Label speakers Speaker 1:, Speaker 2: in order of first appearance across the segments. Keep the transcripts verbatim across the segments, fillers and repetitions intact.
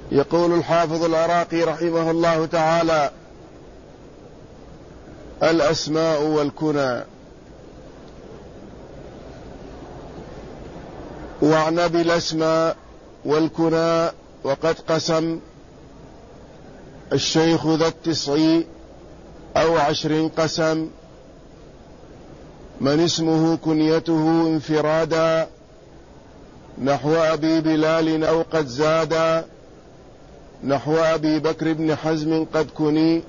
Speaker 1: يقول الحافظ العراقي رحمه الله تعالى: الأسماء والكنى. واعنى بالأسماء والكنى وقد قسم الشيخ ذا التسع أو عشر قسم، من اسمه كنيته انفرادا، نحو أبي بلال أو قد زادا، نحو أبي بكر بن حزم قد كني،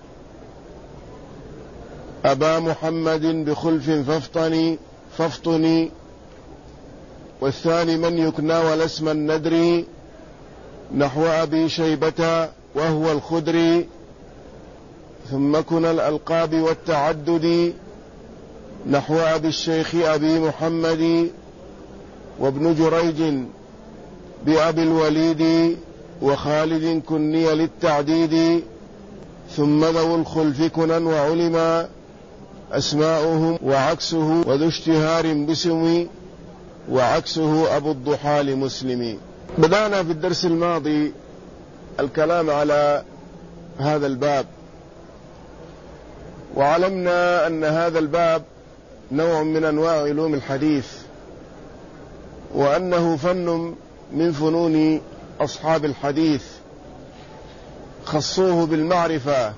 Speaker 1: أبا محمد بخلف فافطني فافطني. والثاني من يكنى والاسم الندري، نحو أبي شيبة وهو الخدري. ثم كنى الألقاب والتعدد، نحو أبي الشيخ أبي محمد، وابن جريج بأبي الوليد، وخالد كني للتعديد. ثم ذو الخلف كنى وعلما أسماؤهم وعكسه، وذو اشتهار باسم وعكسه أبو الضحى لمسلم. بدأنا في الدرس الماضي الكلام على هذا الباب، وعلمنا أن هذا الباب نوع من أنواع علوم الحديث، وأنه فن من فنون أصحاب الحديث خصوه بالمعرفة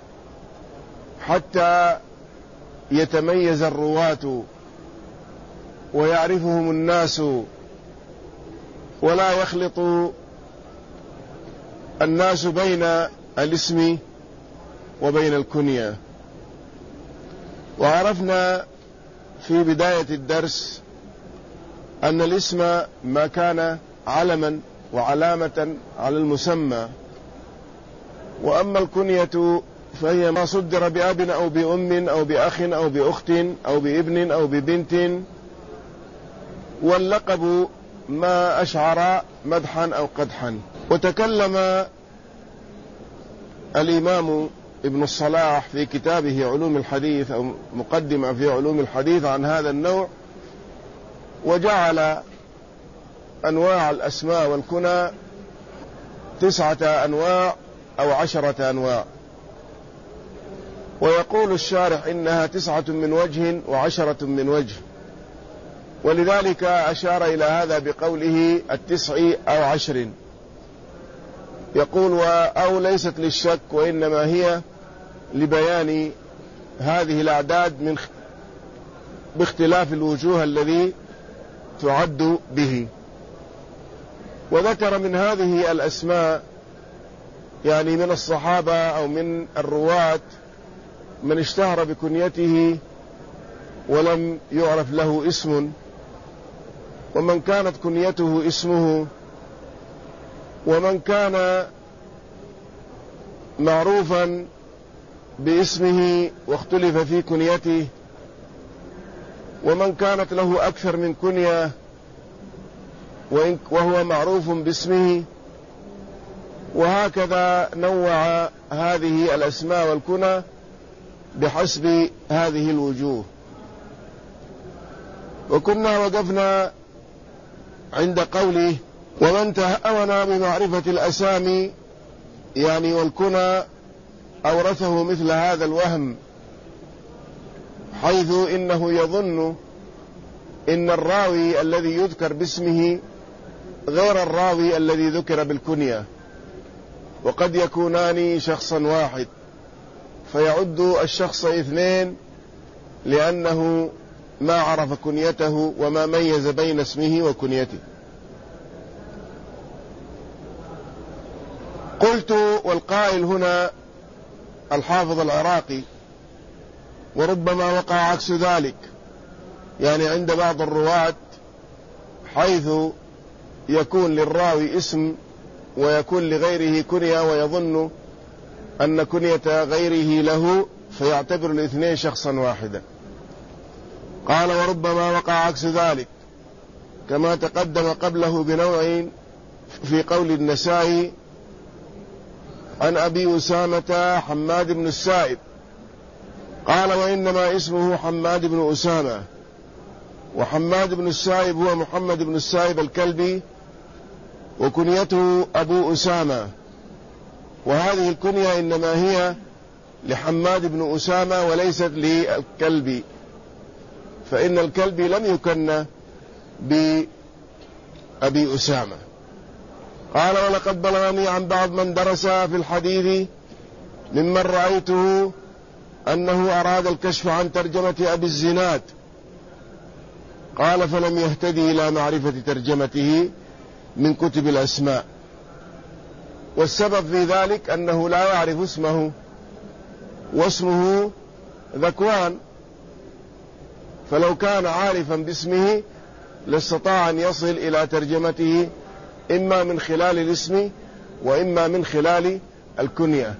Speaker 1: حتى يتميز الرواة ويعرفهم الناس، ولا يخلط الناس بين الاسم وبين الكنية. وعرفنا في بداية الدرس أن الاسم ما كان علما وعلامة على المسمى، وأما الكنية فهي ما صدر بأب أو بأم أو بأخ أو بأخت أو بابن أو ببنت، واللقب ما أشعر مدحا أو قدحا. وتكلم الإمام ابن الصلاح في كتابه علوم الحديث أو مقدمة في علوم الحديث عن هذا النوع، وجعل أنواع الأسماء والكنى تسعة أنواع أو عشرة أنواع. ويقول الشارح إنها تسعة من وجه وعشرة من وجه، ولذلك أشار إلى هذا بقوله التسع أو عشر. يقول أو ليست للشك، وإنما هي لبيان هذه الأعداد من باختلاف الوجوه الذي تعد به. وذكر من هذه الأسماء يعني من الصحابة أو من الرواة من اشتهر بكنيته ولم يعرف له اسم، ومن كانت كنيته اسمه، ومن كان معروفا باسمه واختلف في كنيته، ومن كانت له أكثر من كنية وهو معروف باسمه. وهكذا نوع هذه الأسماء والكنى بحسب هذه الوجوه. وكنا وقفنا عند قوله: ومن تهاون بمعرفة الأسامي يعني والكنى أورثه مثل هذا الوهم، حيث إنه يظن إن الراوي الذي يذكر باسمه غير الراوي الذي ذكر بالكنية، وقد يكونان شخصا واحد، فيعد الشخص اثنين لأنه ما عرف كنيته وما ميز بين اسمه وكنيته. قلت والقائل هنا الحافظ العراقي: وربما وقع عكس ذلك، يعني عند بعض الرواة حيث يكون للراوي اسم ويكون لغيره كنية ويظن أن كنية غيره له، فيعتبر الاثنين شخصا واحدا. قال: وربما وقع عكس ذلك، كما تقدم قبله بنوع في قول النسائي عن أبي أسامة حماد بن السائب قال: وإنما اسمه حماد بن أسامة. وحماد بن السائب هو محمد بن السائب الكلبي، وكنيته أبو أسامة، وهذه الكنية إنما هي لحماد بن أسامة وليست للكلبي، فإن الكلبي لم يكن بأبي أسامة. قال: ولقد بلغني عن بعض من درس في الحديث ممن رأيته أنه أراد الكشف عن ترجمة أبي الزناد. قال: فلم يهتدي إلى معرفة ترجمته من كتب الأسماء، والسبب في ذلك أنه لا يعرف اسمه، واسمه ذكوان، فلو كان عارفا باسمه لاستطاع أن يصل إلى ترجمته إما من خلال الاسم وإما من خلال الكنية.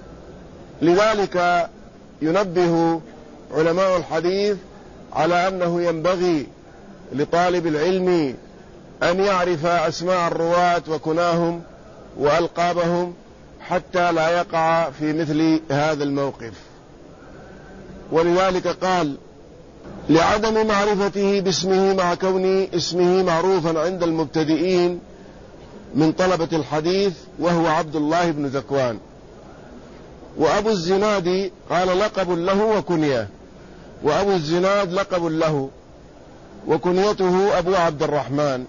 Speaker 1: لذلك ينبه علماء الحديث على أنه ينبغي لطالب العلم أن يعرف أسماء الرواة وكناهم وألقابهم حتى لا يقع في مثل هذا الموقف. ولذلك قال: لعدم معرفته باسمه مع كون اسمه معروفا عند المبتدئين من طلبة الحديث، وهو عبد الله بن ذكوان. وأبو الزناد قال: لقب له وكنية، وأبو الزناد لقب له وكنيته أبو عبد الرحمن.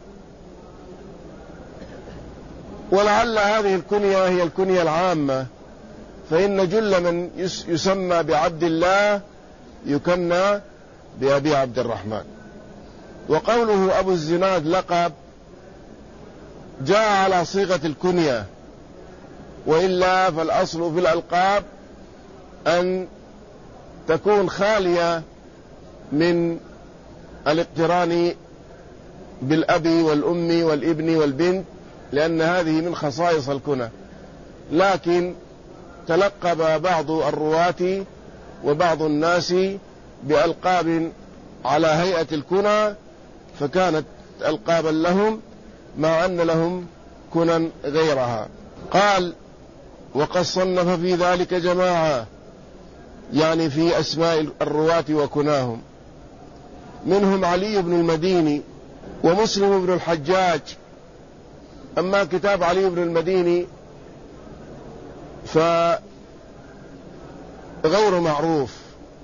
Speaker 1: ولعل هذه الكنية هي الكنية العامة، فإن جل من يسمى بعبد الله يكنى بأبي عبد الرحمن. وقوله أبو الزناد لقب جاء على صيغة الكنية، وإلا فالأصل في الألقاب أن تكون خالية من الاقتران بالأب والأم والابن والبنت، لأن هذه من خصائص الكنى. لكن تلقب بعض الرواة وبعض الناس بألقاب على هيئة الكنى، فكانت ألقابا لهم مع أن لهم كنى غيرها. قال: وقد صنف في ذلك جماعة، يعني في أسماء الرواة وكناهم، منهم علي بن المديني ومسلم بن الحجاج. أما كتاب علي بن المديني فغير معروف،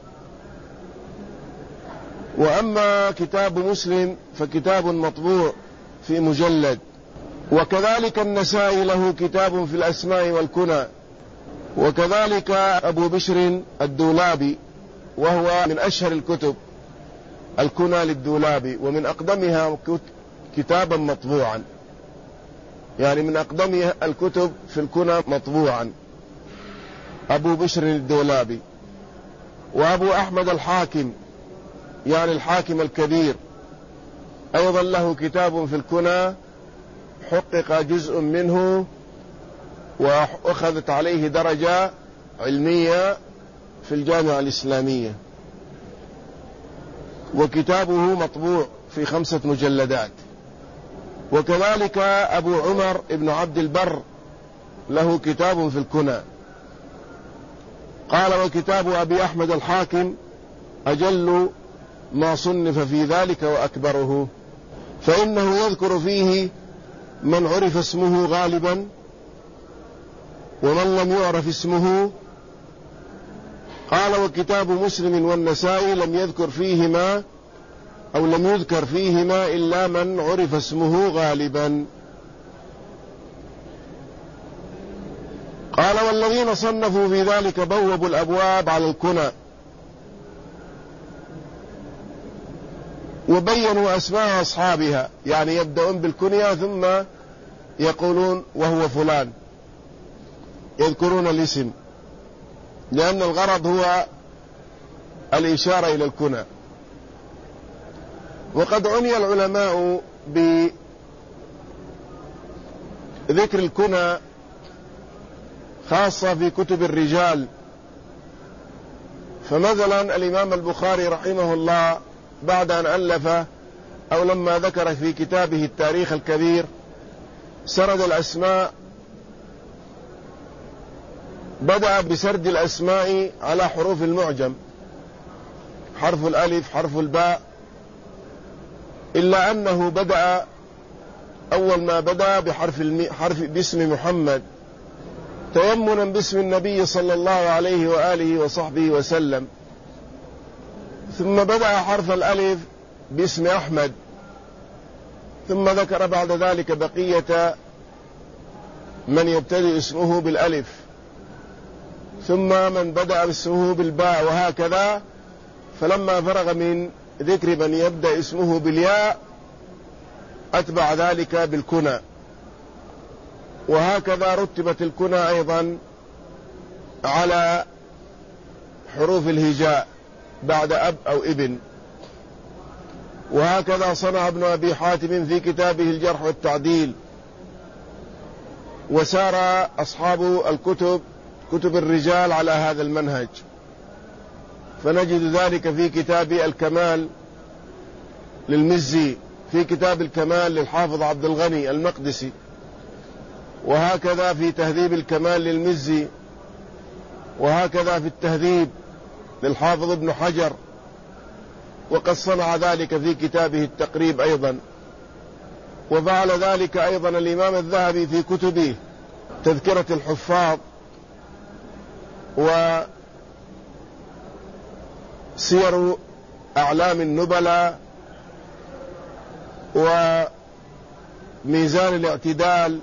Speaker 1: وأما كتاب مسلم فكتاب مطبوع في مجلد. وكذلك النسائي له كتاب في الأسماء والكنى، وكذلك أبو بشر الدولابي، وهو من أشهر الكتب الكنى للدولابي، ومن أقدمها كتابا مطبوعا، يعني من أقدمها الكتب في الكنى مطبوعا أبو بشر الدولابي. وأبو أحمد الحاكم، يعني الحاكم الكبير، أيضا له كتاب في الكنى حقق جزء منه وأخذت عليه درجة علمية في الجامعة الإسلامية، وكتابه مطبوع في خمسة مجلدات. وكذلك أبو عمر ابن عبد البر له كتاب في الكنى. قال: وكتاب أبي أحمد الحاكم أجل ما صنف في ذلك وأكبره، فإنه يذكر فيه من عرف اسمه غالبا ومن لم يعرف اسمه. قال: وكتاب مسلم والنسائي لم يذكر فيهما أو لم يذكر فيهما إلا من عرف اسمه غالبا. قال: والذين صنفوا في ذلك بوبوا الأبواب على الكنى، وبينوا أسماء أصحابها، يعني يبدأون بالكنية ثم يقولون وهو فلان، يذكرون الاسم، لأن الغرض هو الإشارة إلى الكنى. وقد عني العلماء بذكر الكنى خاصة في كتب الرجال. فمثلا الإمام البخاري رحمه الله بعد أن ألف أو لما ذكر في كتابه التاريخ الكبير سرد الأسماء، بدأ بسرد الأسماء على حروف المعجم، حرف الألف، حرف الباء، إلا أنه بدأ أول ما بدأ بحرف الم... حرف باسم محمد تيمنا باسم النبي صلى الله عليه وآله وصحبه وسلم، ثم بدأ حرف الألف باسم أحمد، ثم ذكر بعد ذلك بقية من يبتدئ اسمه بالألف، ثم من بدأ اسمه بالباء، وهكذا. فلما فرغ من ذكر من يبدأ اسمه بالياء أتبع ذلك بالكنى، وهكذا رتبت الكنى أيضا على حروف الهجاء بعد أب أو ابن. وهكذا صنع ابن أبي حاتم في كتابه الجرح والتعديل، وسار أصحاب الكتب كتب الرجال على هذا المنهج، فنجد ذلك في كتاب الكمال للمزي، في كتاب الكمال للحافظ عبد الغني المقدسي، وهكذا في تهذيب الكمال للمزي، وهكذا في التهذيب للحافظ ابن حجر، وقد صنع ذلك في كتابه التقريب أيضا، وفعل ذلك أيضا الإمام الذهبي في كتبه تذكرة الحفاظ وسير أعلام النبلاء وميزان الاعتدال،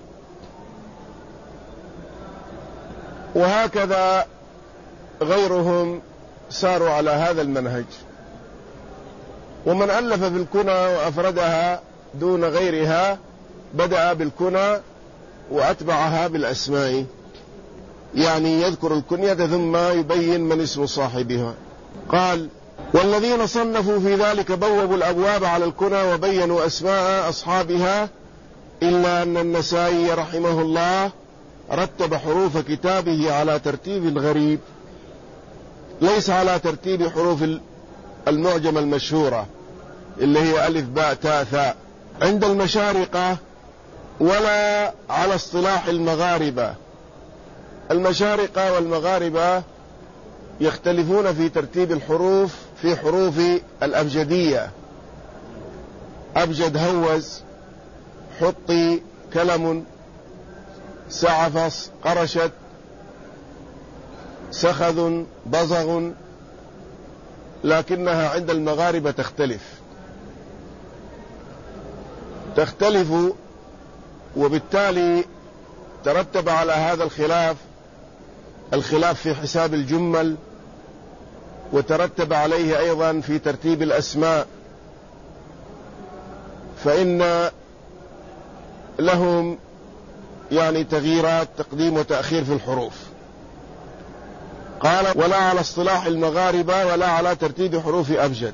Speaker 1: وهكذا غيرهم ساروا على هذا المنهج. ومن ألف في الكنى وأفردها دون غيرها بدأ بالكنى وأتبعها بالأسماء، يعني يذكر الكنية ثم يبين من اسم صاحبها. قال: والذين صنفوا في ذلك بوبوا الأبواب على الكنى وبينوا أسماء أصحابها، إلا أن النسائي رحمه الله رتب حروف كتابه على ترتيب غريب، ليس على ترتيب حروف المعجم المشهورة اللي هي ألف باء تاء ثاء عند المشارقة، ولا على اصطلاح المغاربة. المشارقة والمغاربة يختلفون في ترتيب الحروف في حروف الأبجدية: أبجد، هوز، حطي، كلم، سعفص، قرشت، سخذ، بزغ، لكنها عند المغاربة تختلف تختلف وبالتالي ترتب على هذا الخلاف الخلاف في حساب الجمل، وترتب عليه أيضا في ترتيب الأسماء، فإن لهم يعني تغييرات تقديم وتأخير في الحروف. قال: ولا على اصطلاح المغاربة ولا على ترتيب حروف أبجد،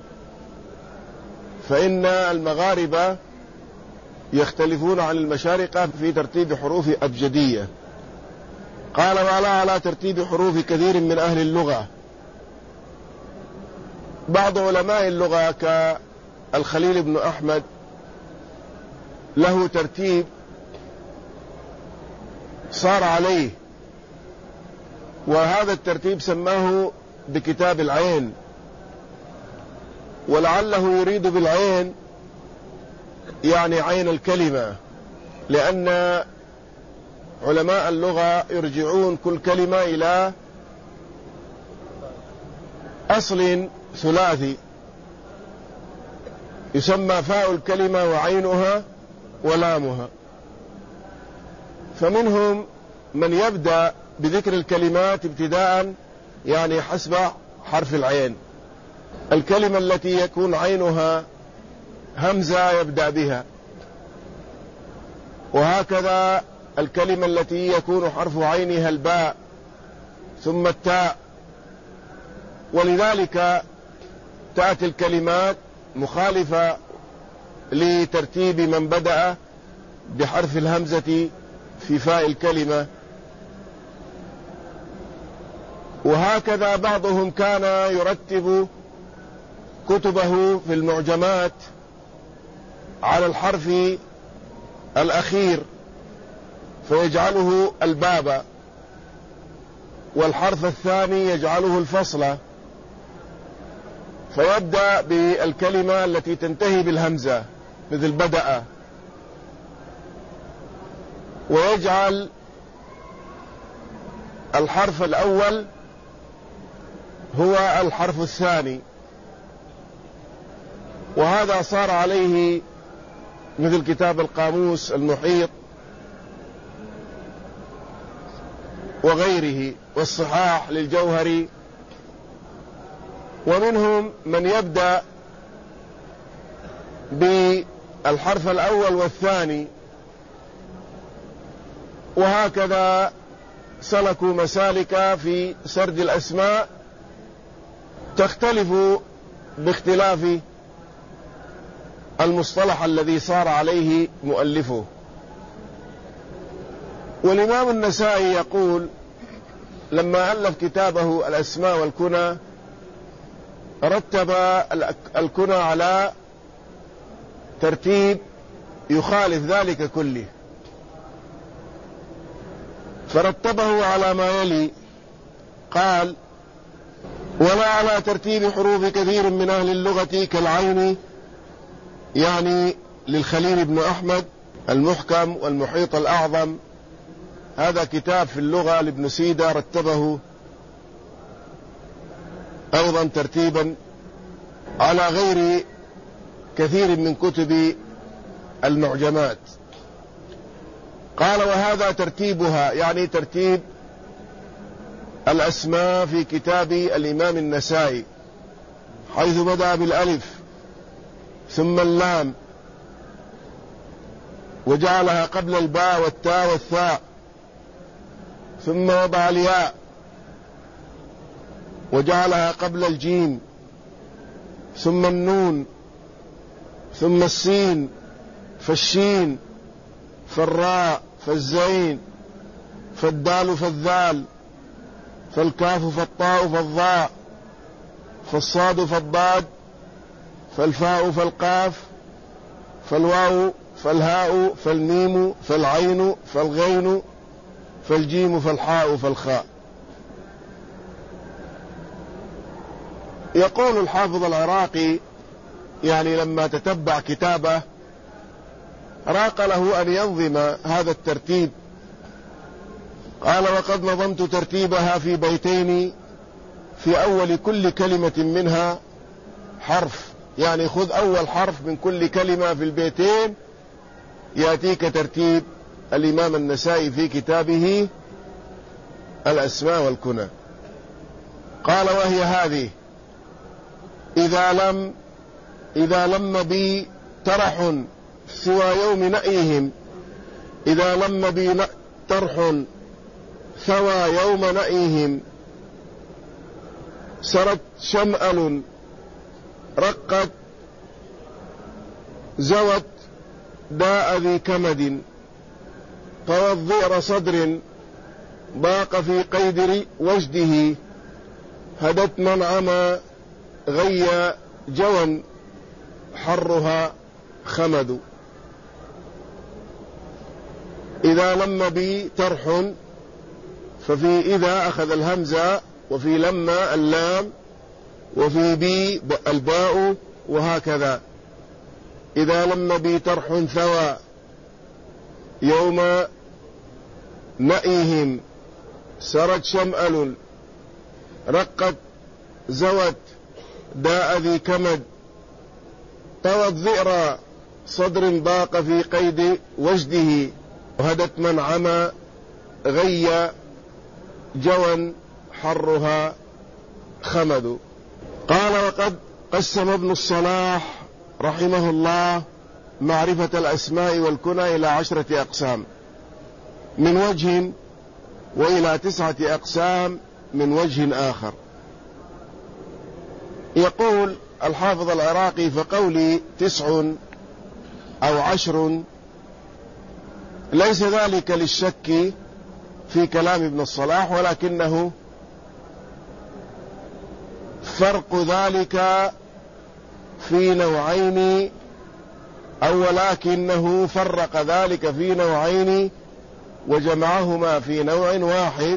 Speaker 1: فإن المغاربة يختلفون عن المشارقة في ترتيب حروف أبجدية. قال: ولا على ترتيب حروف كثير من أهل اللغة. بعض علماء اللغة كالخليل بن أحمد له ترتيب صار عليه، وهذا الترتيب سماه بكتاب العين، ولعله يريد بالعين يعني عين الكلمة، لأن علماء اللغة يرجعون كل كلمة إلى أصل ثلاثي يسمى فاء الكلمة وعينها ولامها. فمنهم من يبدأ بذكر الكلمات ابتداء يعني حسب حرف العين، الكلمة التي يكون عينها همزة يبدأ بها، وهكذا الكلمة التي يكون حرف عينها الباء ثم التاء، ولذلك تأتي الكلمات مخالفة لترتيب من بدأ بحرف الهمزة في فاء الكلمة. وهكذا بعضهم كان يرتب كتبه في المعجمات على الحرف الأخير فيجعله الباب، والحرف الثاني يجعله الفصل، فيبدأ بالكلمة التي تنتهي بالهمزة مثل بدأ، ويجعل الحرف الأول هو الحرف الثاني، وهذا صار عليه مثل كتاب القاموس المحيط وغيره والصحاح للجوهري. ومنهم من يبدأ بالحرف الأول والثاني، وهكذا سلكوا مسالك في سرد الأسماء تختلف باختلاف المصطلح الذي صار عليه مؤلفه. والإمام النسائي يقول لما ألف كتابه الأسماء والكنى رتب الكنى على ترتيب يخالف ذلك كله، فرتبه على ما يلي. قال: ولا على ترتيب حروف كثير من أهل اللغة كالعين، يعني للخليل بن أحمد المحكم والمحيط الأعظم، هذا كتاب في اللغة لابن سيدة رتبه أيضا ترتيبا على غير كثير من كتب المعجمات. قال: وهذا ترتيبها، يعني ترتيب الأسماء في كتاب الإمام النسائي، حيث بدأ بالألف ثم اللام وجعلها قبل الباء والتاء والثاء، ثم وضع الياء وجعلها قبل الجيم، ثم النون، ثم السين، فالشين، فالراء، فالزين، فالدال، فالذال، فالكاف، فالطاء، فالضاء، فالصاد، فالضاد، فالفاء، فالقاف، فالواو، فالهاء، فالميم، فالعين، فالغين، فالجيم، فالحاء، فالخاء. يقول الحافظ العراقي يعني لما تتبع كتابه راق له أن ينظم هذا الترتيب. قال: وقد نظمت ترتيبها في بيتين، في أول كل كلمة منها حرف، يعني خذ أول حرف من كل كلمة في البيتين يأتيك ترتيب الإمام النسائي في كتابه الأسماء والكنى. قال: وهي هذه: إذا لم إذا لم بي ترح سوى يوم نأيهم، إذا لم بي ترح ثوى يوم نأيهم، سرت شمأل رقت زوت داء ذي كمد، طوى الظئر صدر ضاق في قيد وجده، هدت من عمى غي جوى حرها خمد. إذا لم بي ترح، ففي إذا أخذ الهمزة، وفي لما اللام، وفي بي الباء، وهكذا. إذا لم بي ترح ثوى يوم نأيهم، سرت شمأل رقت زوت داء ذي كمد، طوت ذئر صدر ضاق في قيد وجده، وهدت من عمى غي جوى حرها خمد. قال: وقد قسم ابن الصلاح رحمه الله معرفة الأسماء والكنى إلى عشرة أقسام من وجه، وإلى تسعة أقسام من وجه آخر. يقول الحافظ العراقي: فقولي تسع أو عشر ليس ذلك للشك في كلام ابن الصلاح، ولكنه فرق ذلك في نوعين، أو ولكنه فرق ذلك في نوعين وجمعهما في نوع واحد،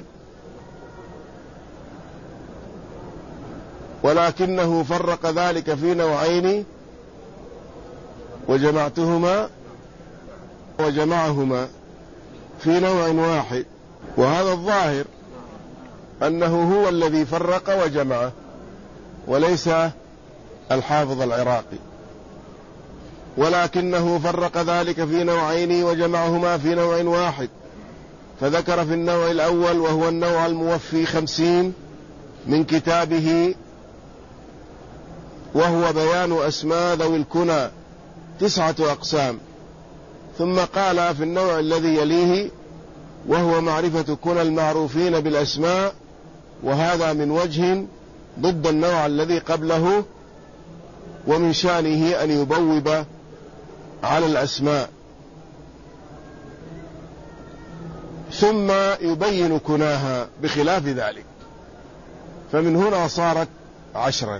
Speaker 1: ولكنه فرق ذلك في نوعين وجمعتهما وجمعهما في نوع واحد، وهذا الظاهر أنه هو الذي فرق وجمع وليس الحافظ العراقي، ولكنه فرق ذلك في نوعين وجمعهما في نوع واحد، فذكر في النوع الأول وهو النوع الموفي خمسين من كتابه، وهو بيان أسماء ذوي الكنى تسعة أقسام، ثم قال في النوع الذي يليه وهو معرفة كنى المعروفين بالأسماء، وهذا من وجه ضد النوع الذي قبله، ومن شأنه أن يبوب على الأسماء ثم يبين كناها بخلاف ذلك، فمن هنا صارت عشرا.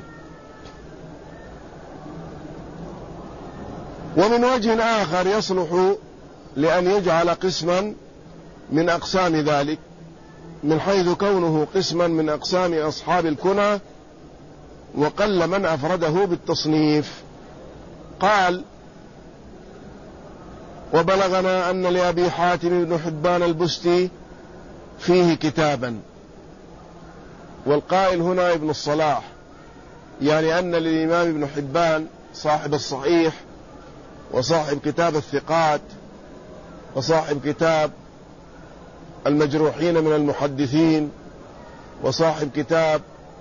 Speaker 1: ومن وجه آخر يصلح لأن يجعل قسما من أقسام ذلك، من حيث كونه قسما من أقسام أصحاب الكنى، وقل من أفرده بالتصنيف. قال: وبلغنا أن لأبي حاتم بن حبان البستي فيه كتابا. والقائل هنا ابن الصلاح، يعني أن للإمام ابن حبان صاحب الصحيح وصاحب كتاب الثقات وصاحب كتاب المجروحين من المحدثين وصاحب كتاب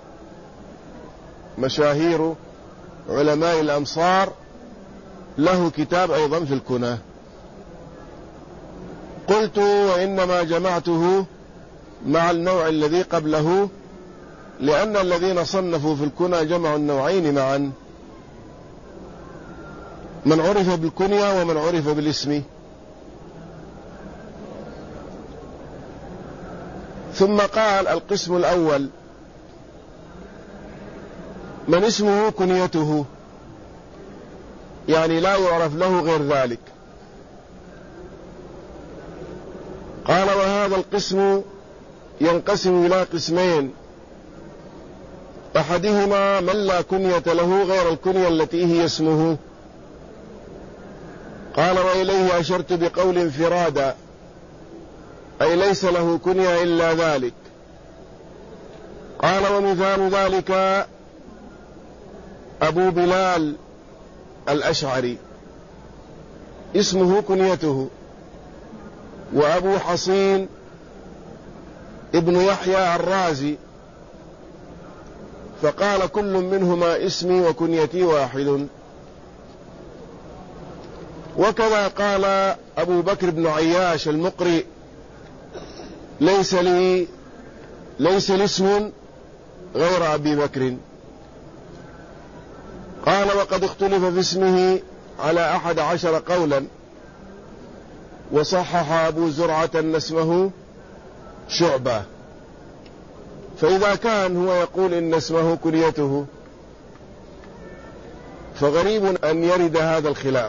Speaker 1: مشاهير علماء الأمصار، له كتاب أيضا في الكنى. قلت: وإنما جمعته مع النوع الذي قبله، لأن الذين صنفوا في الكنى جمعوا النوعين معا، من عرف بالكنية ومن عرف بالاسم. ثم قال: القسم الأول من اسمه كنيته، يعني لا يعرف له غير ذلك. قال: وهذا القسم ينقسم إلى قسمين، أحدهما من لا كنية له غير الكنية التي هي اسمه. قال: وإليه أشرت بقول انفرادا، أي ليس له كنية إلا ذلك. قال: ومثال ذلك أبو بلال الأشعري اسمه كنيته، وأبو حصين ابن يحيى الرازي، فقال كل منهما اسمي وكنيتي واحد. وكذا قال أبو بكر بن عياش المقري: ليس لي ليس لي اسم غير أبي بكر. قال: وقد اختلف في اسمه على أحد عشر قولا، وصحح أبو زرعة أن اسمه شعبة. فإذا كان هو يقول إن اسمه كنيته، فغريب أن يرد هذا الخلاف.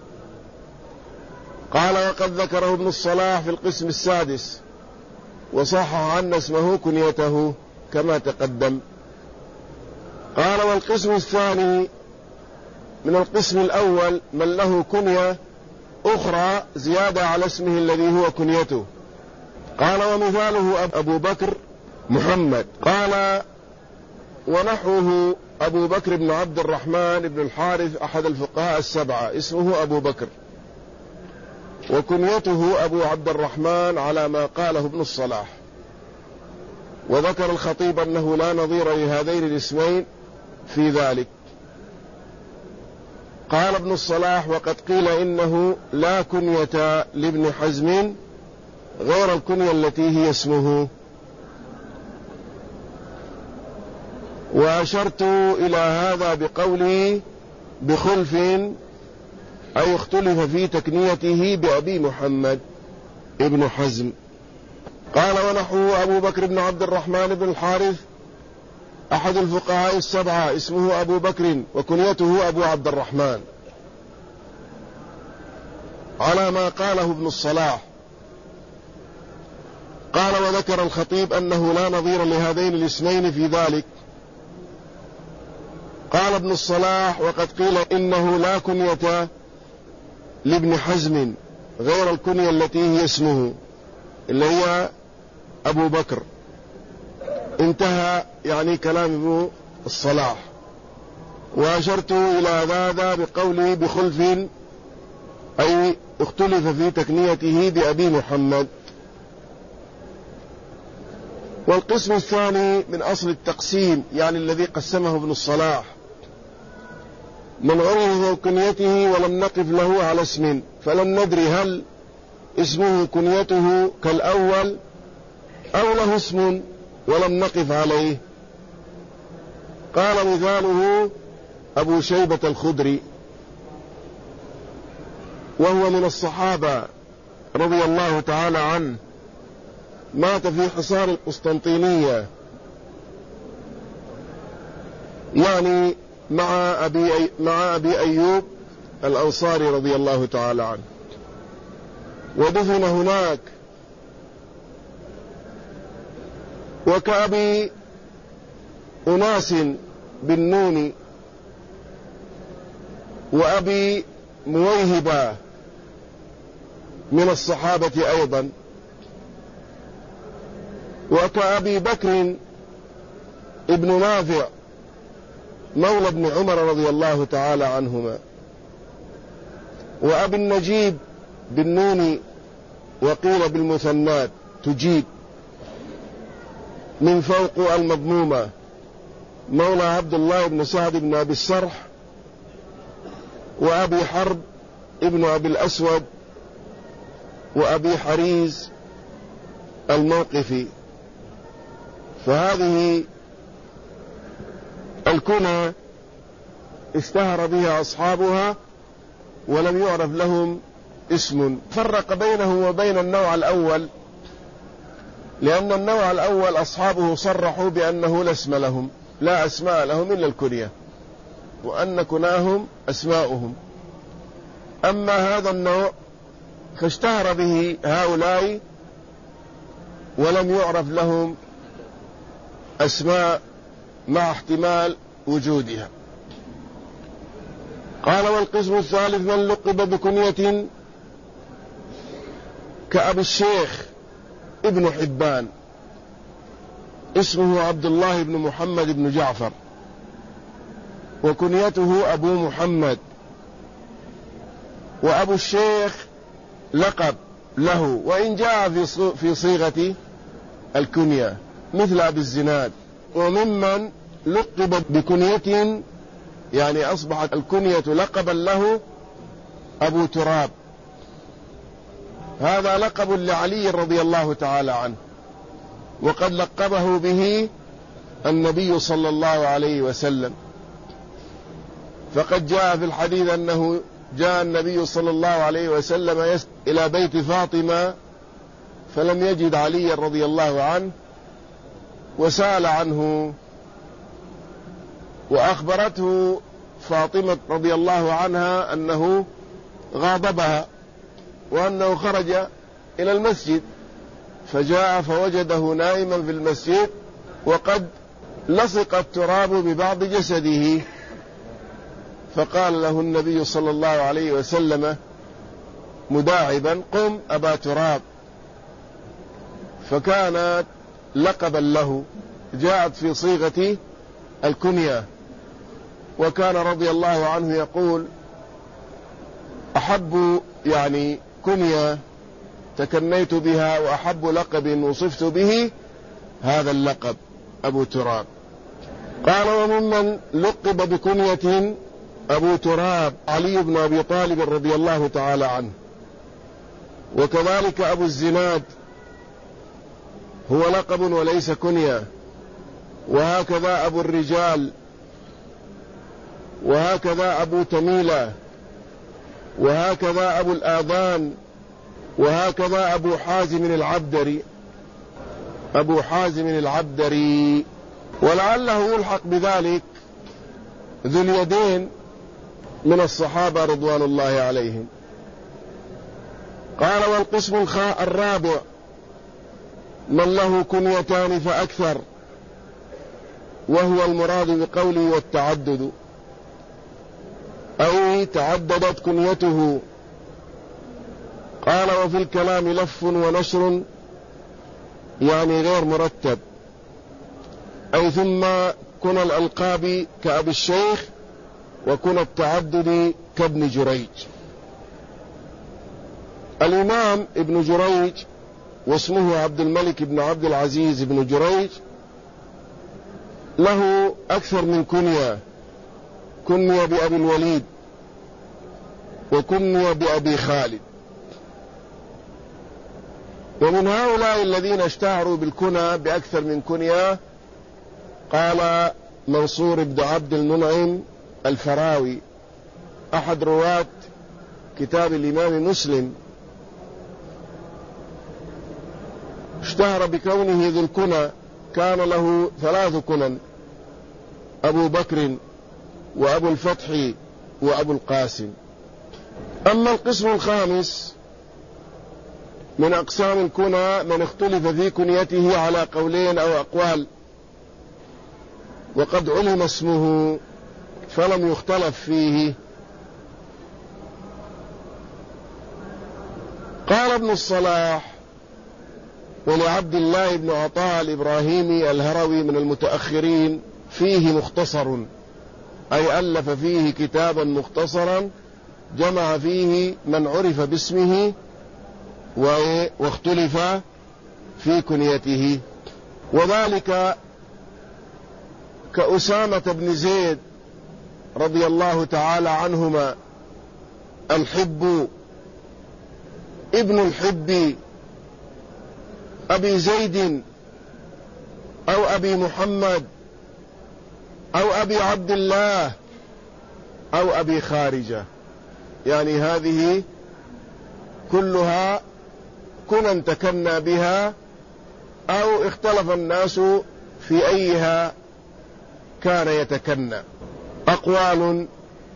Speaker 1: قال: وقد ذكره ابن الصلاح في القسم السادس، وصحح أن اسمه كنيته كما تقدم. قال: والقسم الثاني من القسم الأول من له كنية أخرى زيادة على اسمه الذي هو كنيته. قال: ومثاله أبو بكر محمد. قال: ونحوه أبو بكر بن عبد الرحمن بن الحارث أحد الفقهاء السبعة اسمه أبو بكر، وكنيته أبو عبد الرحمن على ما قاله ابن الصلاح. وذكر الخطيب أنه لا نظير لهذين الاسمين في ذلك. قال ابن الصلاح: وقد قيل إنه لا كنية لابن حزم غير الكنية التي هي اسمه. وأشرت إلى هذا بقولي بخلف، أي اختلف في تكنيته بأبي محمد ابن حزم. قال: ونحوه أبو بكر بن عبد الرحمن بن الحارث أحد الفقهاء السبعة اسمه أبو بكر، وكنيته أبو عبد الرحمن على ما قاله ابن الصلاح. قال: وذكر الخطيب أنه لا نظير لهذين الاسمين في ذلك. قال ابن الصلاح: وقد قيل إنه لا كنية لابن حزم غير الكنية التي هي اسمه. اللي هي أبو بكر. انتهى يعني كلام ابن الصلاح، وأشرت إلى هذا بقوله بخلف، أي اختلف في تكنيته بأبي محمد. والقسم الثاني من أصل التقسيم، يعني الذي قسمه ابن الصلاح، من عرف كنيته ولم نقف له على اسم، فلم ندري هل اسمه كنيته كالأول أو له اسم ولم نقف عليه. قال مثاله أبو شيبة الخدري، وهو من الصحابة رضي الله تعالى عنه، مات في حصار القسطنطينية، يعني مع أبي, أي... مع أبي أيوب الأنصاري رضي الله تعالى عنه، ودفن هناك. وكأبي أناس بالنون وأبي مويهبة من الصحابة أيضا، وكأبي بكر ابن نافع مولى ابن عمر رضي الله تعالى عنهما، وأبي النجيب بالنون وقيل بالمثنات تجيب من فوق المضمومة مولى عبد الله بن سعد بن أبي السرح، وأبي حرب ابن أبي الأسود، وأبي حريز الموقفي. فهذه الكنى اشتهر بها أصحابها ولم يعرف لهم اسم. فرق بينه وبين النوع الأول، لأن النوع الأول أصحابه صرحوا بأنه لا اسم لهم، لا أسماء لهم إلا الكنية، وأن كناهم أسماؤهم. أما هذا النوع فاشتهر به هؤلاء ولم يعرف لهم أسماء مع احتمال وجودها. قال: والقسم الثالث من لقب بكنية كأبي الشيخ ابن حبان، اسمه عبد الله بن محمد بن جعفر، وكنيته أبو محمد. وأبو الشيخ لقب له، وإن جاء في صيغة الكنية مثل أبي الزناد. وممن لقب بكنية يعني أصبحت الكنية لقبا له أبو تراب، هذا لقب لعلي رضي الله تعالى عنه، وقد لقبه به النبي صلى الله عليه وسلم. فقد جاء في الحديث أنه جاء النبي صلى الله عليه وسلم إلى بيت فاطمة فلم يجد علي رضي الله عنه، وسأل عنه، وأخبرته فاطمة رضي الله عنها أنه غاضبها وأنه خرج إلى المسجد، فجاء فوجده نائما في المسجد وقد لصق التراب ببعض جسده، فقال له النبي صلى الله عليه وسلم مداعبا: قم أبا تراب. فكانت لقبا له، جاءت في صيغة الكنية. وكان رضي الله عنه يقول: أحب يعني كنية تكنيت بها وأحب لقب وصفت به هذا اللقب أبو تراب. قال: وممن لقب بكنية أبو تراب علي بن أبي طالب رضي الله تعالى عنه، وكذلك أبو الزناد هو لقب وليس كنية، وهكذا أبو الرجال، وهكذا أبو تميلة، وهكذا أبو الآذان، وهكذا أبو حازم العبدري أبو حازم العبدري ولعله يلحق بذلك ذو اليدين من الصحابة رضوان الله عليهم. قال: والقسم الرابع من له كنيتان فأكثر، وهو المراد بقوله والتعدد، أي تعددت كنيته. قال: وفي الكلام لف ونشر يعني غير مرتب، أي ثم كن الألقاب كأبي الشيخ وكن التعدد كابن جريج. الإمام ابن جريج واسمه عبد الملك بن عبد العزيز بن جريج له أكثر من كنية، كني بأبي الوليد وكني بأبي خالد. ومن هؤلاء الذين اشتهروا بالكنى بأكثر من كنية قال منصور بن عبد المنعم الفراوي أحد رواة كتاب الإمام مسلم، اشتهر بكونه ذو الكنى، كان له ثلاث كنى: أبو بكر وأبو الفتح وأبو القاسم. أما القسم الخامس من أقسام الكنى من اختلف في كنيته على قولين أو أقوال، وقد علم اسمه فلم يختلف فيه. قال ابن الصلاح: ولعبد الله بن عطاء الإبراهيمي الهروي من المتأخرين فيه مختصر، أي ألف فيه كتابا مختصرا جمع فيه من عرف باسمه واختلف في كنيته، وذلك كأسامة بن زيد رضي الله تعالى عنهما الحب ابن الحب أبي زيد أو أبي محمد أو أبي عبد الله أو أبي خارجة، يعني هذه كلها كنا تكنى بها أو اختلف الناس في أيها كان يتكنى. أقوال: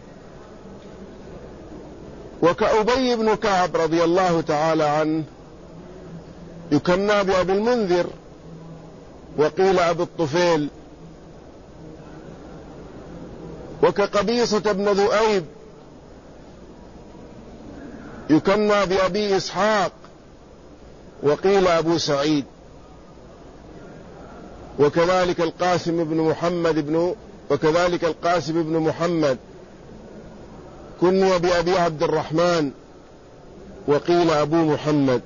Speaker 1: وكأبي بن كعب رضي الله تعالى عنه يكنى بأبي المنذر، وقيل أبي الطفيل. وكقبيصة بن ذؤيب يكنى بأبي إسحاق، وقيل أبو سعيد. وكذلك القاسم بن محمد بن وكذلك القاسم بن محمد كني بأبي عبد الرحمن، وقيل أبو محمد.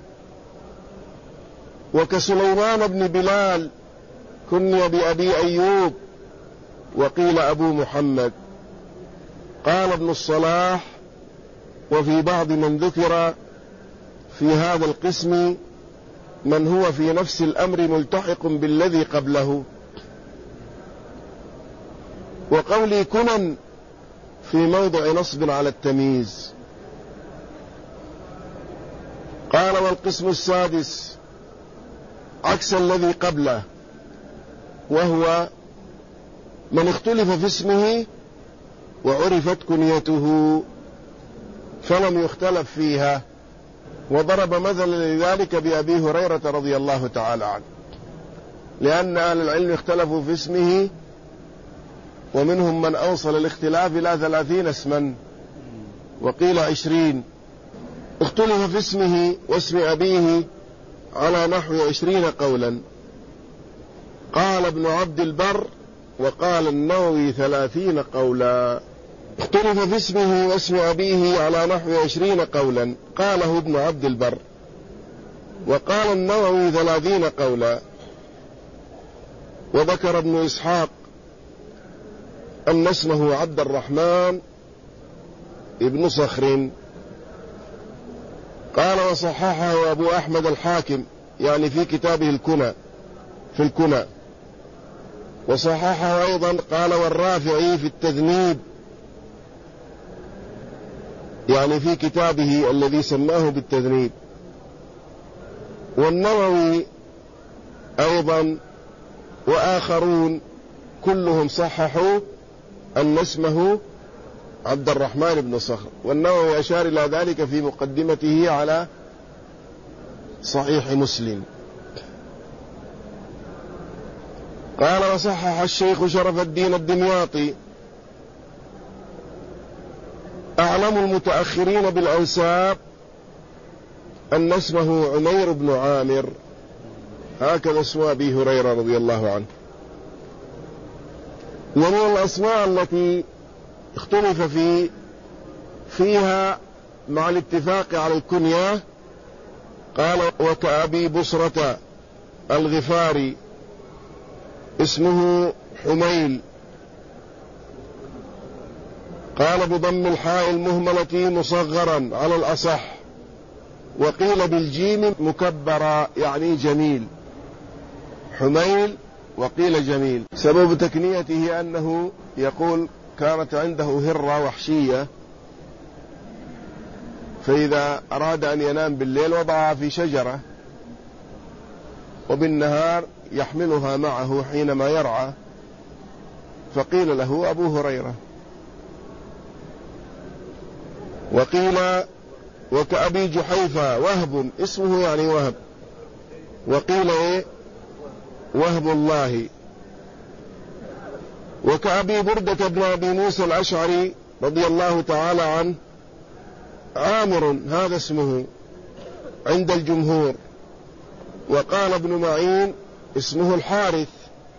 Speaker 1: وكسليمان بن بلال كني بأبي أيوب، وقيل أبو محمد. قال ابن الصلاح: وفي بعض من ذكر في هذا القسم من هو في نفس الأمر ملتحق بالذي قبله. وقولي كنن في موضع نصب على التمييز. قال: والقسم السادس عكس الذي قبله، وهو من اختلف في اسمه وعرفت كنيته فلم يختلف فيها. وضرب مثلا لذلك بأبي هريرة رضي الله تعالى عنه، لأن أهل العلم اختلفوا في اسمه، ومنهم من أوصل الاختلاف إلى ثلاثين اسما، وقيل عشرين. اختلف في اسمه واسم أبيه على نحو عشرين قولا. قال ابن عبد البر وقال النووي ثلاثين قولا. اختلف في اسمه واسم أبيه على نحو عشرين قولا، قاله ابن عبد البر، وقال النووي ثلاثين قولا. وذكر ابن إسحاق أن اسمه عبد الرحمن ابن صخر. قال: وصححه أبو أحمد الحاكم، يعني في كتابه الكنى في الكنى. وصححه أيضا قال والرافعي في التذنيب، يعني في كتابه الذي سماه بالتذنيب. والنووي أيضا وآخرون كلهم صححوا أن اسمه عبد الرحمن بن صخر. والنووي أشار إلى ذلك في مقدمته على صحيح مسلم. قال: وصحح الشيخ شرف الدين الدمياطي أعلم المتأخرين بالأنساب أن اسمه عمير بن عامر، هكذا اسم أبي هريرة رضي الله عنه. ومن الأسماء التي اختلف في فيها مع الاتفاق على الكنية قال: وكأبي بصرة الغفاري اسمه حميل. قال بضم الحاء المهملة مصغرا على الأصح، وقيل بالجيم مكبرا يعني جميل. حميل وقيل جميل. سبب تكنيته أنه يقول كانت عنده هرة وحشية، فإذا أراد أن ينام بالليل وضعها في شجرة، وبالنهار يحملها معه حينما يرعى، فقيل له أبو هريرة. وقيل وكأبي جحيفة وهب اسمه يعني وهب، وقيل إيه وهب الله. وكأبي بردة بن أبي موسى الأشعري رضي الله تعالى عنه عامر هذا اسمه عند الجمهور. وقال ابن معين اسمه الحارث.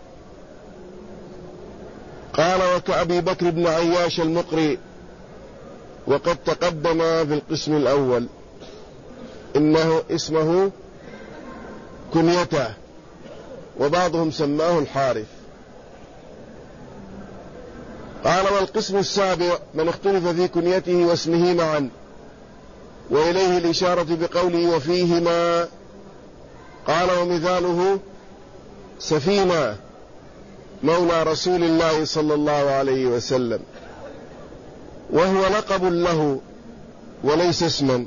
Speaker 1: قال وكأبي بكر بن عياش المقري، وقد تقدم في القسم الأول إنه اسمه كنيته، وبعضهم سماه الحارث. قال والقسم السابع من اختلف في كنيته واسمه معا، وإليه الإشارة بقوله وفيهما. قال ومثاله سفينة مولى رسول الله صلى الله عليه وسلم، وهو لقب له وليس اسما.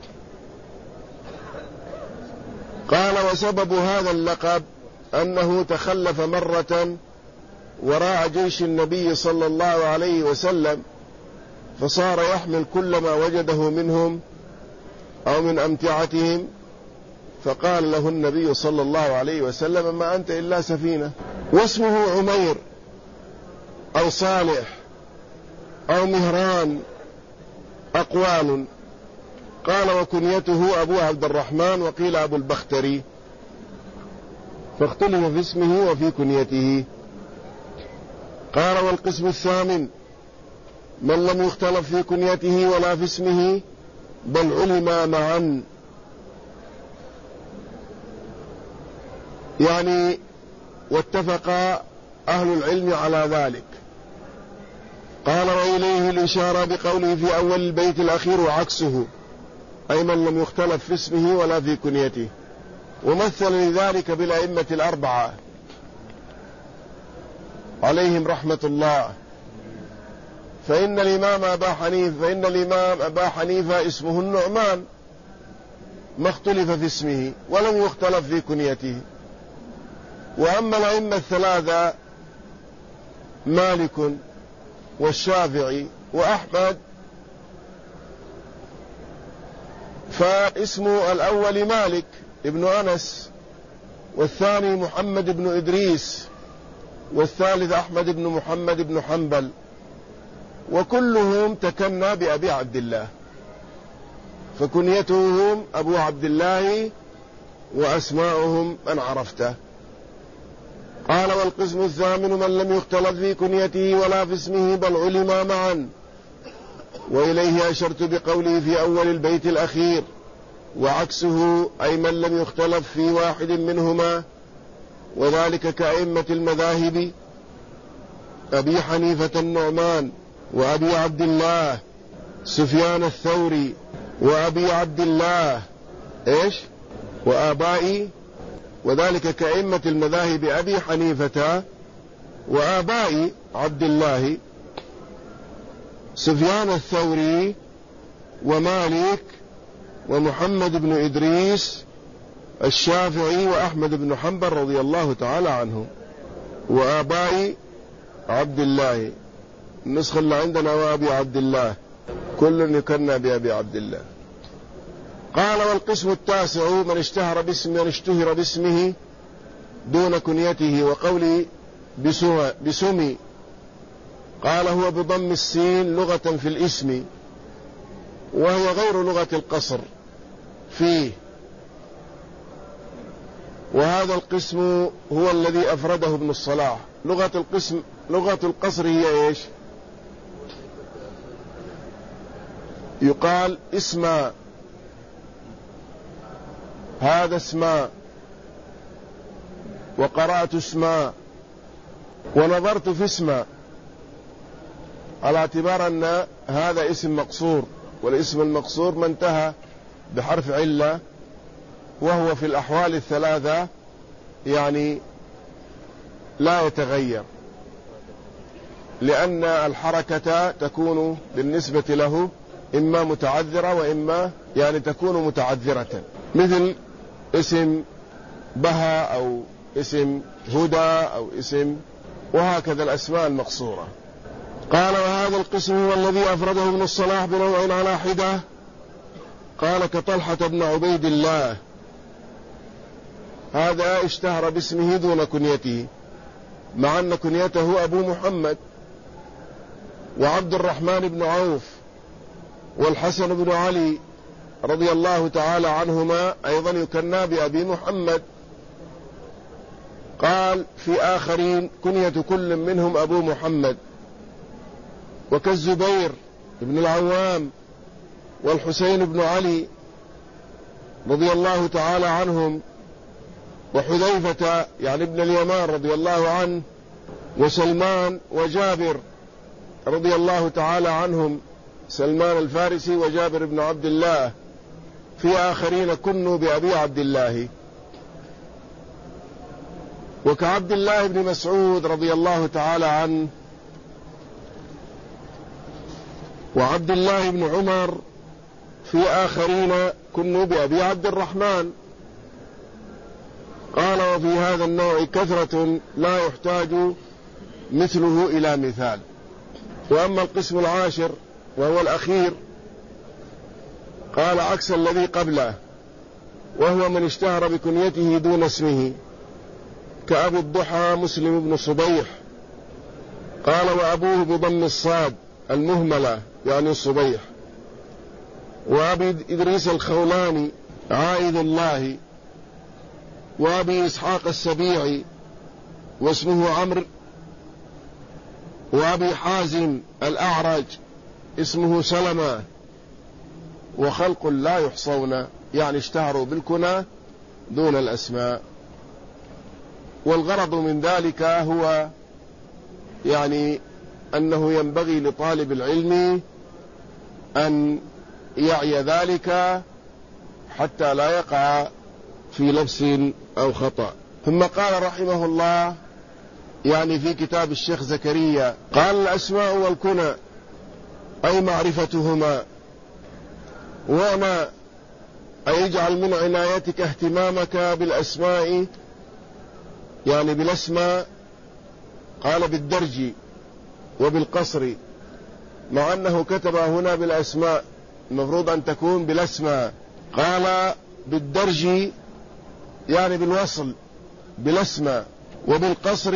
Speaker 1: قال وسبب هذا اللقب أنه تخلف مرة وراء جيش النبي صلى الله عليه وسلم، فصار يحمل كل ما وجده منهم أو من أمتعتهم، فقال له النبي صلى الله عليه وسلم ما أنت إلا سفينة. واسمه عمير أو صالح أو مهران أقوال. قال وكنيته أبو عبد الرحمن، وقيل أبو البختري، فاختلف في اسمه وفي كنيته. قال والقسم الثامن من لم يختلف في كنيته ولا في اسمه بل علما معا، يعني واتفق أهل العلم على ذلك. قال وإليه الإشارة بقوله في أول البيت الأخير وعكسه، أي من لم يختلف في اسمه ولا في كنيته. ومثل لذلك بالأئمة الأربعة عليهم رحمة الله، فإن الإمام أبا حنيفة فإن الإمام أبا حنيفة اسمه النعمان، ما اختلف في اسمه ولم يختلف في كنيته. وأما الأئمة الثلاثة مالك والشافعي وأحمد، فاسم الأول مالك ابن أنس، والثاني محمد بن إدريس، والثالث أحمد بن محمد بن حنبل، وكلهم تكنى بأبي عبد الله، فكنيتهم أبو عبد الله وأسماؤهم من عرفته. قال والقسم الثامن من لم يختلف في كنيته ولا في اسمه بل علما معا، وإليه أشرت بقوله في أول البيت الأخير وعكسه، أي من لم يختلف في واحد منهما، وذلك كأئمة المذاهب أبي حنيفة النعمان، وأبي عبد الله سفيان الثوري، وأبي عبد الله إيش وآبائي، وذلك كأئمة المذاهب أبي حنيفة وآبائي عبد الله سفيان الثوري ومالك ومحمد بن إدريس الشافعي وأحمد بن حنبل رضي الله تعالى عنهم، وآبائي عبد الله. النسخة اللي عندنا وأبي عبد الله، كل يكنى بأبي عبد الله. قال والقسم التاسع من اشتهر باسم من اشتهر باسمه دون كنيته، وقولي بسمي. قال هو بضم السين لغة في الاسم، وهي غير لغة القصر فيه. وهذا القسم هو الذي أفرده ابن الصلاح. لغة القسم لغة القصر هي إيش؟ يقال اسما، هذا اسما، وقرأت اسما، ونظرت في اسما، على اعتبار أن هذا اسم مقصور، والاسم المقصور ما انتهى بحرف علة، وهو في الأحوال الثلاثة يعني لا يتغير، لأن الحركة تكون بالنسبة له إما متعذرة وإما يعني تكون متعذرة، مثل اسم بها أو اسم هدى أو اسم، وهكذا الأسماء المقصورة. قال وهذا القسم هو الذي أفرده ابن الصلاح بنوع على حدة. قال كطلحة بن عبيد الله، هذا اشتهر باسمه دون كنيته، مع أن كنيته أبو محمد. وعبد الرحمن بن عوف والحسن بن علي رضي الله تعالى عنهما أيضا يكنى بأبي محمد. قال في آخرين كنية كل منهم أبو محمد، وكالزبير بن العوام والحسين بن علي رضي الله تعالى عنهم، وحذيفة يعني ابن اليمان رضي الله عنه، وسلمان وجابر رضي الله تعالى عنهم، سلمان الفارسي وجابر بن عبد الله. في آخرين كنوا بأبي عبد الله، وكعبد الله بن مسعود رضي الله تعالى عنه، وعبد الله بن عمر. في آخرين كنوا بأبي عبد الرحمن. قال وفي هذا النوع كثرة لا يحتاج مثله إلى مثال. وأما القسم العاشر وهو الأخير، قال عكس الذي قبله، وهو من اشتهر بكنيته دون اسمه، كأبي الضحى مسلم بن صبيح. قال وأبوه بضم الصاد المهملة يعني الصبيح. وأبي إدريس الخولاني عائد الله. وأبي إسحاق السبيعي واسمه عمرو. وأبي حازم الأعرج اسمه سلمة. وخلق لا يحصون، يعني اشتهروا بالكنى دون الأسماء. والغرض من ذلك هو يعني أنه ينبغي لطالب العلم أن يعي ذلك حتى لا يقع في لبس أو خطأ. ثم قال رحمه الله يعني في كتاب الشيخ زكريا، قال الأسماء والكنى أي معرفتهما، وما أي اجعل من عنايتك اهتمامك بالأسماء يعني بالأسماء. قال بالدرج وبالقصر، مع أنه كتب هنا بالأسماء، المفروض أن تكون بالأسماء. قال بالدرج يعني بالوصل بالأسماء، وبالقصر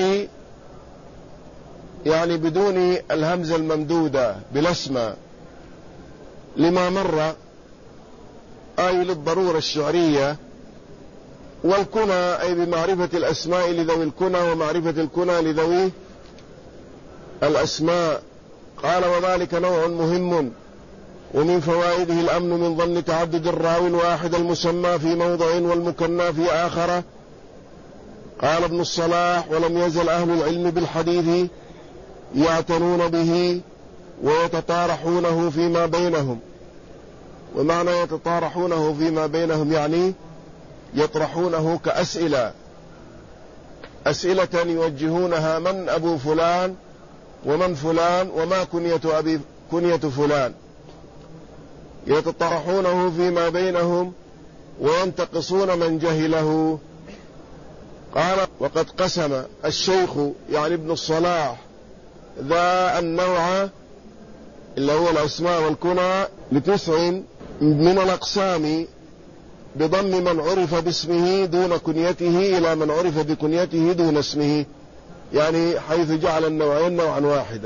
Speaker 1: يعني بدون الهمزة الممدودة بالأسماء، لما مر أي للضرورة الشعرية. والكنى أي بمعرفة الأسماء لذوي الكنى، ومعرفة الكنى لذوي الأسماء. قال وذلك نوع مهم، ومن فوائده الأمن من ظن تعدد الراوي الواحد المسمى في موضع والمكنى في آخر. قال ابن الصلاح ولم يزل أهل العلم بالحديث يعتنون به ويتطارحونه فيما بينهم. ومعنى يتطارحونه فيما بينهم يعني يطرحونه كأسئلة، أسئلة يوجهونها من أبو فلان ومن فلان وما كنية أبي كنية فلان، يتطرحونه فيما بينهم وينتقصون من جهله. قال وقد قسم الشيخ يعني ابن الصلاح ذا النوع اللي هو الأسماء والكنى لتسع من الأقسام، بضم من عرف باسمه دون كنيته إلى من عرف بكنيته دون اسمه، يعني حيث جعل النوعين نوعا واحدا.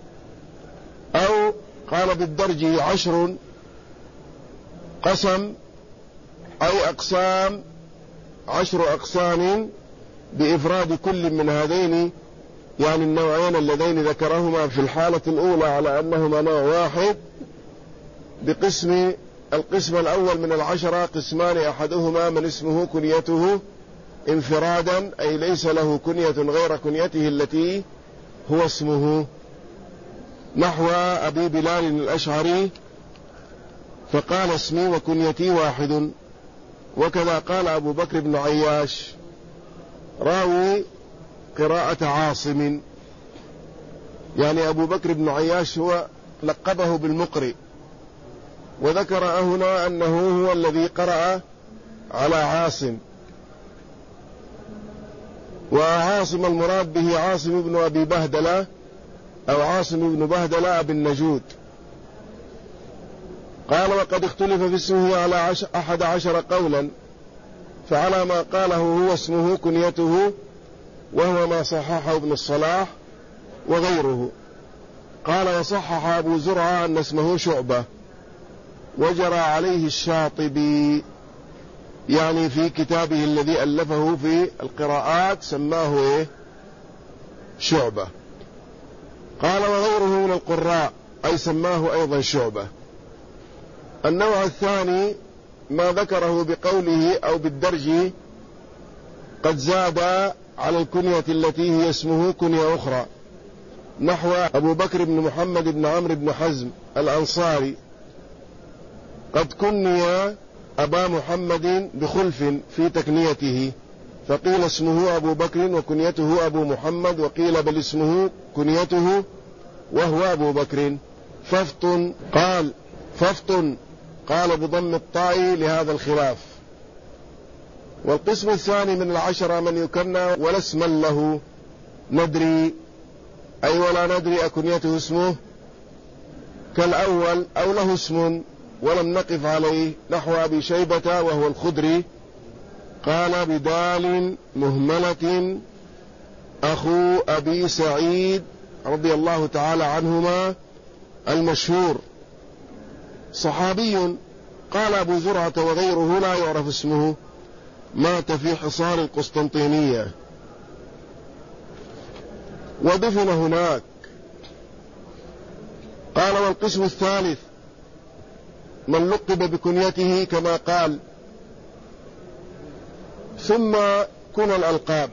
Speaker 1: أو قال بالدرج عشر قسم أي أقسام عشر أقسام بإفراد كل من هذين، يعني النوعين اللذين ذكرهما في الحالة الأولى على أنهما نوع واحد، بقسم القسم الأول من العشرة قسمان، أحدهما من اسمه كنيته انفرادا، أي ليس له كنية غير كنيته التي هو اسمه، نحو أبي بلال الأشعري فقال اسمي وكنيتي واحد. وكذا قال أبو بكر بن عياش راوي قراءة عاصم، يعني أبو بكر بن عياش هو لقبه بالمقرئ، وذكر هنا أنه هو الذي قرأ على عاصم، وعاصم المراد به عاصم بن أبي بهدلة أو عاصم بن بهدلة أبي النجود. قال وقد اختلف في اسمه على عش أحد عشر قولا، فعلى ما قاله هو اسمه كنيته، وهو ما صححه ابن الصلاح وغيره. قال وصحح أبو زرعة أن اسمه شعبة، وجرى عليه الشاطبي، يعني في كتابه الذي ألفه في القراءات سماه إيه؟ شعبة. قال وغيره من القراء أي سماه أيضا شعبة. النوع الثاني ما ذكره بقوله أو بالدرج قد زاد على الكنية التي هي اسمه كنية أخرى، نحو أبو بكر بن محمد بن عمرو بن حزم الأنصاري قد كني أبا محمد بخلف في تكنيته، فقيل اسمه أبو بكر وكنيته أبو محمد، وقيل بل اسمه كنيته وهو أبو بكر. ففط قال ففط قال بضم الطاء لهذا الخلاف. والقسم الثاني من العشرة من يكنى ولا اسما له ندري، أي ولا ندري أكنيته اسمه كالأول أو له اسم ولم نقف عليه، نحو أبي شيبة وهو الخدري قال بدال مهملة أخو أبي سعيد رضي الله تعالى عنهما المشهور صحابي. قال أبو زرعة وغيره لا يعرف اسمه، مات في حصار القسطنطينية ودفن هناك. قال والقسم الثالث من لقب بكنيته كما قال. ثم كن الألقاب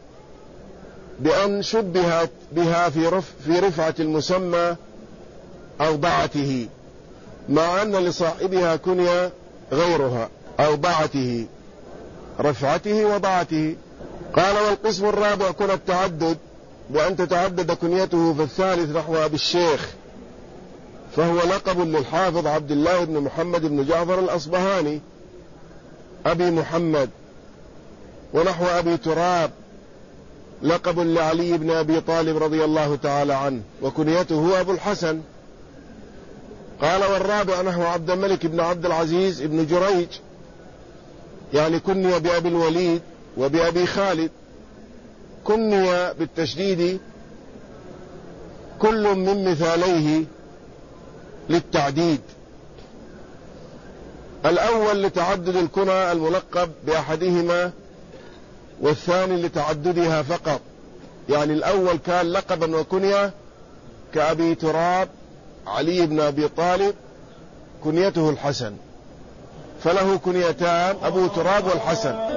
Speaker 1: بأن شبهت بها في, رف في رفعة المسمى أو ضعته، مع أن لصاحبها كنية غيرها أو ضعته، رفعته وضعته. قال والقسم الرابع كن التعدد بأن تتعدد كنيته، في الثالث نحو أبي الشيخ، فهو لقب للحافظ عبد الله بن محمد بن جعفر الأصبهاني أبي محمد، ونحو أبي تراب لقب لعلي بن أبي طالب رضي الله تعالى عنه، وكنيته أبو الحسن. قال والرابع نحو عبد الملك بن عبد العزيز بن جريج، يعني كني بأبي الوليد وبأبي خالد، كني بالتشديد كل من مثاليه للتعديد، الأول لتعدد الكنى الملقب بأحدهما، والثاني لتعددها فقط، يعني الأول كان لقبا وكنية كأبي تراب علي بن أبي طالب كنيته الحسن، فله كنيتان أبو تراب والحسن.